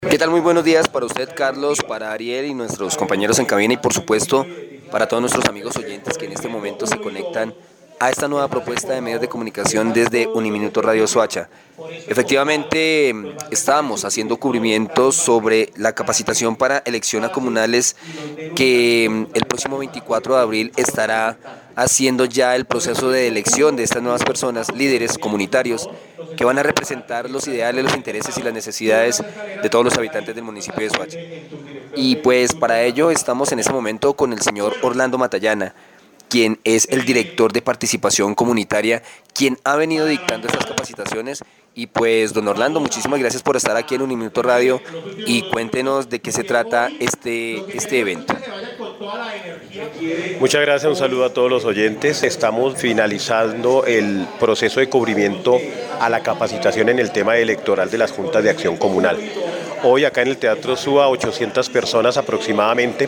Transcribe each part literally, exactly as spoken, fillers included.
¿Qué tal? Muy buenos días para usted, Carlos, para Ariel y nuestros compañeros en cabina y por supuesto para todos nuestros amigos oyentes que en este momento se conectan a esta nueva propuesta de medios de comunicación desde Uniminuto Radio Soacha. Efectivamente, estábamos haciendo cubrimientos sobre la capacitación para elección a comunales que el próximo veinticuatro de abril estará haciendo ya el proceso de elección de estas nuevas personas, líderes comunitarios, que van a representar los ideales, los intereses y las necesidades de todos los habitantes del municipio de Soacha. Y pues para ello estamos en este momento con el señor Orlando Matallana, quien es el director de participación comunitaria, quien ha venido dictando estas capacitaciones. Y pues, don Orlando, muchísimas gracias por estar aquí en Uniminuto Radio y cuéntenos de qué se trata este, este evento. Muchas gracias, un saludo a todos los oyentes. Estamos finalizando el proceso de cubrimiento a la capacitación en el tema electoral de las juntas de acción comunal. Hoy acá en el Teatro Suba, ochocientas personas aproximadamente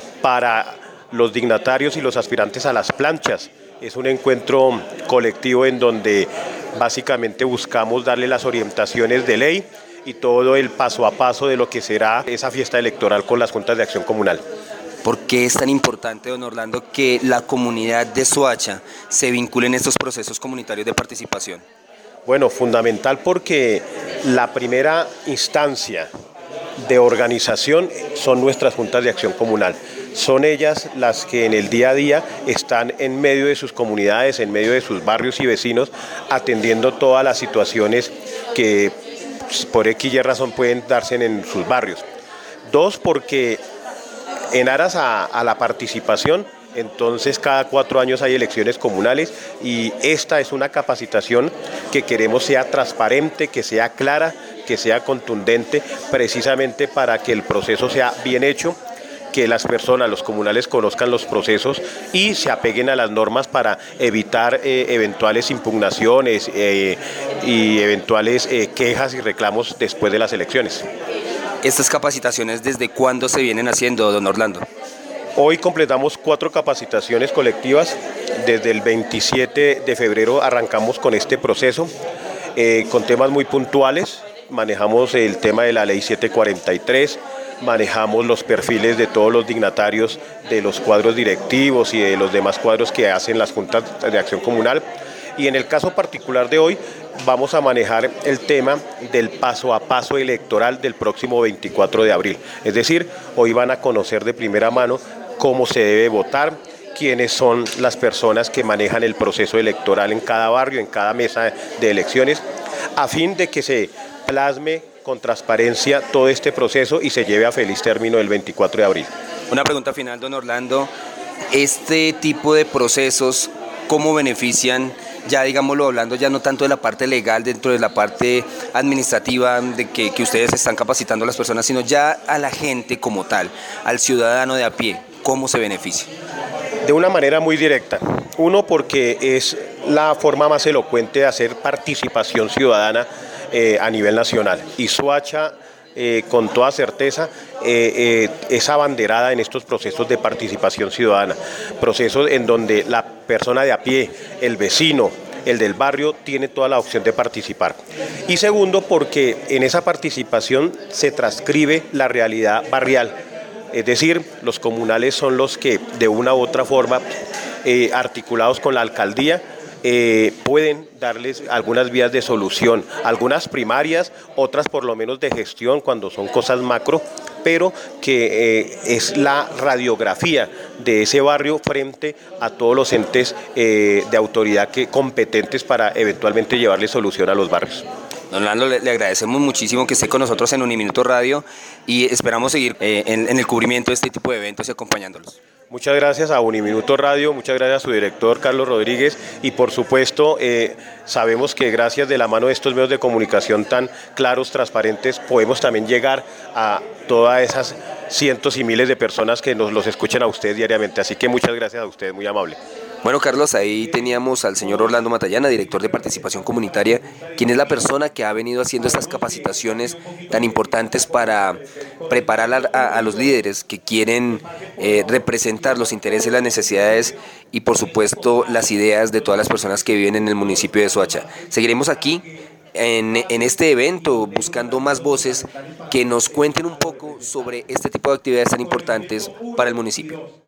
para los dignatarios y los aspirantes a las planchas. Es un encuentro colectivo en donde básicamente buscamos darle las orientaciones de ley y todo el paso a paso de lo que será esa fiesta electoral con las juntas de acción comunal. ¿Por qué es tan importante, don Orlando, que la comunidad de Soacha se vincule en estos procesos comunitarios de participación? Bueno, fundamental porque la primera instancia de organización son nuestras juntas de acción comunal. Son ellas las que en el día a día están en medio de sus comunidades, en medio de sus barrios y vecinos, atendiendo todas las situaciones que por X y razón pueden darse en sus barrios. Dos, porque en aras a, a la participación, entonces cada cuatro años hay elecciones comunales y esta es una capacitación que queremos sea transparente, que sea clara, que sea contundente, precisamente para que el proceso sea bien hecho, que las personas, los comunales conozcan los procesos y se apeguen a las normas para evitar eh, eventuales impugnaciones eh, y eventuales eh, quejas y reclamos después de las elecciones. ¿Estas capacitaciones desde cuándo se vienen haciendo, don Orlando? Hoy completamos cuatro capacitaciones colectivas. Desde el veintisiete de febrero arrancamos con este proceso, eh, con temas muy puntuales. Manejamos el tema de la ley setecientos cuarenta y tres, manejamos los perfiles de todos los dignatarios de los cuadros directivos y de los demás cuadros que hacen las juntas de acción comunal. Y en el caso particular de hoy vamos a manejar el tema del paso a paso electoral del próximo veinticuatro de abril. Es decir, hoy van a conocer de primera mano cómo se debe votar, quiénes son las personas que manejan el proceso electoral en cada barrio, en cada mesa de elecciones, a fin de que se plasme con transparencia todo este proceso y se lleve a feliz término el veinticuatro de abril. Una pregunta final, don Orlando. Este tipo de procesos, ¿cómo benefician, ya digámoslo hablando ya no tanto de la parte legal, dentro de la parte administrativa de que, que ustedes están capacitando a las personas, sino ya a la gente como tal, al ciudadano de a pie? ¿Cómo se beneficia? De una manera muy directa. Uno, porque es la forma más elocuente de hacer participación ciudadana eh, a nivel nacional. Y Soacha, eh, con toda certeza, eh, eh, es abanderada en estos procesos de participación ciudadana. Procesos en donde la persona de a pie, el vecino, el del barrio, tiene toda la opción de participar. Y segundo, porque en esa participación se transcribe la realidad barrial. Es decir, los comunales son los que de una u otra forma, eh, articulados con la alcaldía, eh, pueden darles algunas vías de solución, algunas primarias, otras por lo menos de gestión cuando son cosas macro, pero que eh, es la radiografía de ese barrio frente a todos los entes eh, de autoridad que, competentes para eventualmente llevarle solución a los barrios. Don Orlando, le, le agradecemos muchísimo que esté con nosotros en Uniminuto Radio y esperamos seguir eh, en, en el cubrimiento de este tipo de eventos y acompañándolos. Muchas gracias a Uniminuto Radio, muchas gracias a su director Carlos Rodríguez y por supuesto eh, sabemos que gracias de la mano de estos medios de comunicación tan claros, transparentes, podemos también llegar a todas esas cientos y miles de personas que nos los escuchan a ustedes diariamente, así que muchas gracias a ustedes, muy amable. Bueno, Carlos, ahí teníamos al señor Orlando Matallana, director de participación comunitaria, quien es la persona que ha venido haciendo estas capacitaciones tan importantes para preparar a, a, a los líderes que quieren eh, representar los intereses, las necesidades y por supuesto las ideas de todas las personas que viven en el municipio de Soacha. Seguiremos aquí en, en este evento, buscando más voces que nos cuenten un poco sobre este tipo de actividades tan importantes para el municipio.